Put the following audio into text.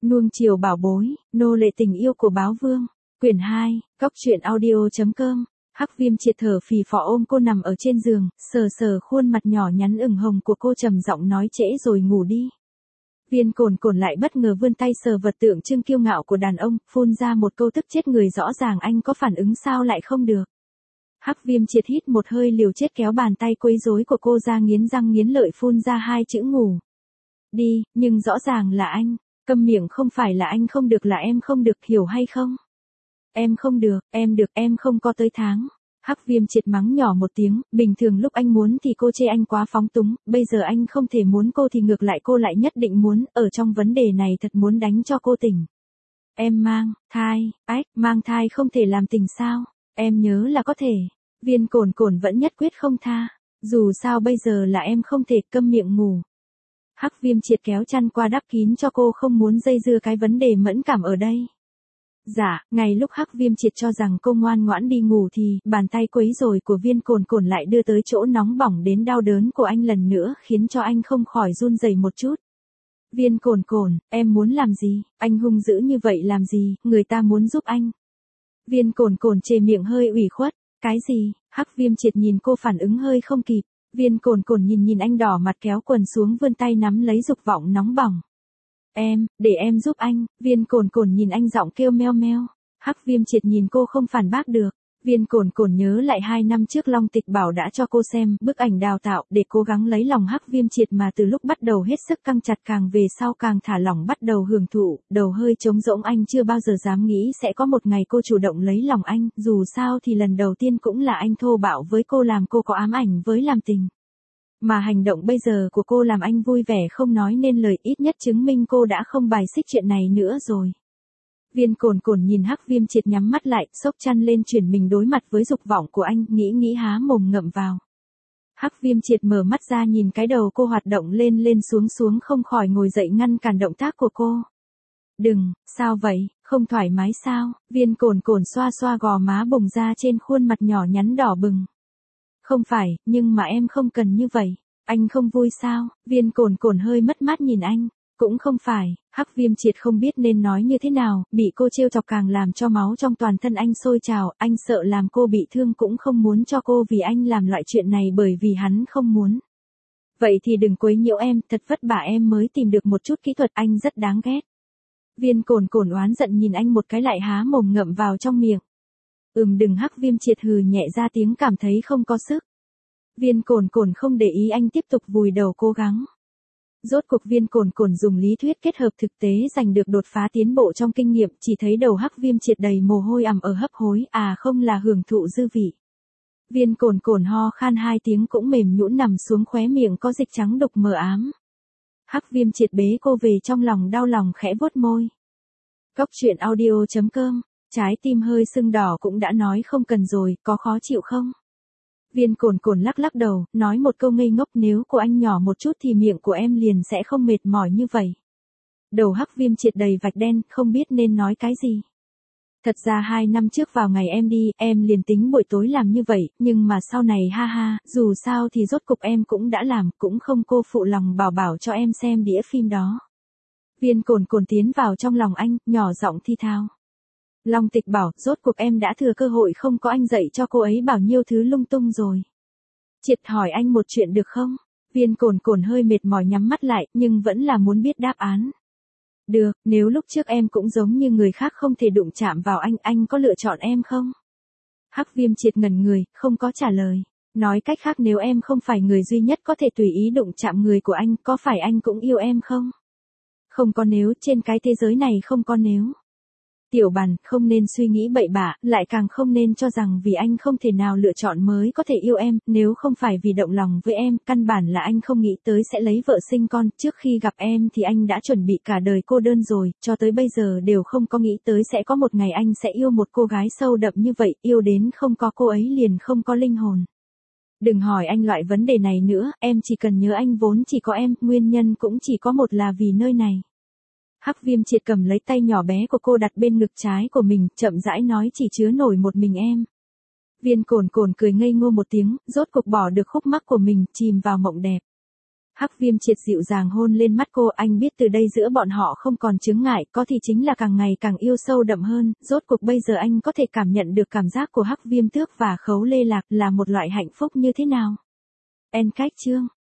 Nuông chiều bảo bối, nô lệ tình yêu của báo vương. Quyển 2, Cóc truyện audio.com. Hắc Viêm Triệt thở phì phò ôm cô nằm ở trên giường, sờ sờ khuôn mặt nhỏ nhắn ửng hồng của cô, trầm giọng nói trễ rồi ngủ đi. Viên Cồn Cồn lại bất ngờ vươn tay sờ vật tượng trưng kiêu ngạo của đàn ông, phun ra một câu tức chết người, rõ ràng anh có phản ứng sao lại không được. Hắc Viêm Triệt hít một hơi liều chết kéo bàn tay quấy rối của cô ra, nghiến răng nghiến lợi phun ra hai chữ ngủ. Đi, nhưng rõ ràng là anh. Câm miệng, không phải là anh không được, là em không được, hiểu hay không? Em không được, em được, em không có tới tháng. Hắc Viêm Triệt mắng nhỏ một tiếng, bình thường lúc anh muốn thì cô chê anh quá phóng túng, bây giờ anh không thể muốn cô thì ngược lại cô lại nhất định muốn, ở trong vấn đề này thật muốn đánh cho cô tỉnh. Em mang thai, mang thai không thể làm tình sao? Em nhớ là có thể. Viên Cồn Cồn vẫn nhất quyết không tha. Dù sao bây giờ là em không thể, câm miệng ngủ. Hắc Viêm Triệt kéo chăn qua đắp kín cho cô, không muốn dây dưa cái vấn đề mẫn cảm ở đây. Dạ, ngay lúc Hắc Viêm Triệt cho rằng cô ngoan ngoãn đi ngủ thì bàn tay quấy rối của Viên Cồn Cồn lại đưa tới chỗ nóng bỏng đến đau đớn của anh lần nữa, khiến cho anh không khỏi run rẩy một chút. Viên Cồn Cồn, em muốn làm gì? Anh hung dữ như vậy làm gì? Người ta muốn giúp anh. Viên Cồn Cồn chề miệng hơi ủy khuất. Cái gì? Hắc Viêm Triệt nhìn cô phản ứng hơi không kịp. Viên Cồn Cồn nhìn anh đỏ mặt kéo quần xuống, vươn tay nắm lấy dục vọng nóng bỏng. Để em giúp anh. Viên Cồn Cồn nhìn anh, giọng kêu meo meo. Hắc Viêm Triệt nhìn cô không phản bác được. Viên Cồn Cồn nhớ lại 2 năm trước Long Tịch Bảo đã cho cô xem bức ảnh đào tạo để cố gắng lấy lòng Hắc Viêm Triệt, mà từ lúc bắt đầu hết sức căng chặt càng về sau càng thả lỏng, bắt đầu hưởng thụ, đầu hơi trống rỗng. Anh chưa bao giờ dám nghĩ sẽ có một ngày cô chủ động lấy lòng anh, dù sao thì lần đầu tiên cũng là anh thô bạo với cô, làm cô có ám ảnh với làm tình. Mà hành động bây giờ của cô làm anh vui vẻ không nói nên lời, ít nhất chứng minh cô đã không bài xích chuyện này nữa rồi. Viên Cồn Cồn nhìn Hắc Viêm Triệt nhắm mắt lại, xốc chăn lên chuyển mình đối mặt với dục vọng của anh, nghĩ há mồm ngậm vào. Hắc Viêm Triệt mở mắt ra nhìn cái đầu cô hoạt động lên xuống, không khỏi ngồi dậy ngăn cản động tác của cô. Đừng, sao vậy, không thoải mái sao? Viên Cồn Cồn xoa xoa gò má bùng ra trên khuôn mặt nhỏ nhắn đỏ bừng. Không phải, nhưng mà em không cần như vậy. Anh không vui sao? Viên Cồn Cồn hơi mất mát nhìn anh. Cũng không phải. Hắc Viêm Triệt không biết nên nói như thế nào, bị cô trêu chọc càng làm cho máu trong toàn thân anh sôi trào, anh sợ làm cô bị thương, cũng không muốn cho cô vì anh làm loại chuyện này bởi vì hắn không muốn. Vậy thì đừng quấy nhiễu em, thật vất vả em mới tìm được một chút kỹ thuật, anh rất đáng ghét. Viên Cồn Cồn oán giận nhìn anh một cái, lại há mồm ngậm vào trong miệng. Đừng. Hắc Viêm Triệt hừ nhẹ ra tiếng, cảm thấy không có sức. Viên Cồn Cồn không để ý anh, tiếp tục vùi đầu cố gắng. Rốt cuộc Viên Cồn Cồn dùng lý thuyết kết hợp thực tế giành được đột phá tiến bộ trong kinh nghiệm, chỉ thấy đầu Hắc Viêm Triệt đầy mồ hôi ằm ở hấp hối, không là hưởng thụ dư vị. Viên Cồn Cồn ho khan 2 tiếng cũng mềm nhũn nằm xuống, khóe miệng có dịch trắng đục mờ ám. Hắc Viêm Triệt bế cô về trong lòng, đau lòng khẽ vuốt môi. Cóc truyện audio.com. Trái tim hơi sưng đỏ cũng đã nói không cần rồi, có khó chịu không? Viên Cồn Cồn lắc đầu, nói một câu ngây ngốc, nếu của anh nhỏ một chút thì miệng của em liền sẽ không mệt mỏi như vậy. Đầu Hắc Viêm Triệt đầy vạch đen, không biết nên nói cái gì. Thật ra 2 năm trước vào ngày em đi, em liền tính buổi tối làm như vậy, nhưng mà sau này dù sao thì rốt cục em cũng đã làm, cũng không cô phụ lòng bảo cho em xem đĩa phim đó. Viên Cồn Cồn tiến vào trong lòng anh, nhỏ giọng thi thao. Long Tịch Bảo, rốt cuộc em đã thừa cơ hội không có anh dạy cho cô ấy bao nhiêu thứ lung tung rồi. Triệt hỏi anh một chuyện được không? Viên Cồn Cồn hơi mệt mỏi nhắm mắt lại, nhưng vẫn là muốn biết đáp án. Được, nếu lúc trước em cũng giống như người khác không thể đụng chạm vào anh có lựa chọn em không? Hắc Viêm Triệt ngẩn người, không có trả lời. Nói cách khác, nếu em không phải người duy nhất có thể tùy ý đụng chạm người của anh, có phải anh cũng yêu em không? Không có nếu, trên cái thế giới này không có nếu. Tiểu Bàn, không nên suy nghĩ bậy bạ, lại càng không nên cho rằng vì anh không thể nào lựa chọn mới có thể yêu em, nếu không phải vì động lòng với em, căn bản là anh không nghĩ tới sẽ lấy vợ sinh con, trước khi gặp em thì anh đã chuẩn bị cả đời cô đơn rồi, cho tới bây giờ đều không có nghĩ tới sẽ có một ngày anh sẽ yêu một cô gái sâu đậm như vậy, yêu đến không có cô ấy liền không có linh hồn. Đừng hỏi anh loại vấn đề này nữa, em chỉ cần nhớ anh vốn chỉ có em, nguyên nhân cũng chỉ có một là vì nơi này. Hắc Viêm Triệt cầm lấy tay nhỏ bé của cô đặt bên ngực trái của mình, chậm rãi nói, chỉ chứa nổi một mình em. Viên Cồn Cồn cười ngây ngô một tiếng, rốt cuộc bỏ được khúc mắc của mình, chìm vào mộng đẹp. Hắc Viêm Triệt dịu dàng hôn lên mắt cô, anh biết từ đây giữa bọn họ không còn chướng ngại, có thì chính là càng ngày càng yêu sâu đậm hơn, rốt cuộc bây giờ anh có thể cảm nhận được cảm giác của Hắc Viêm Tước và Khấu Lê Lạc là một loại hạnh phúc như thế nào. End cách chương.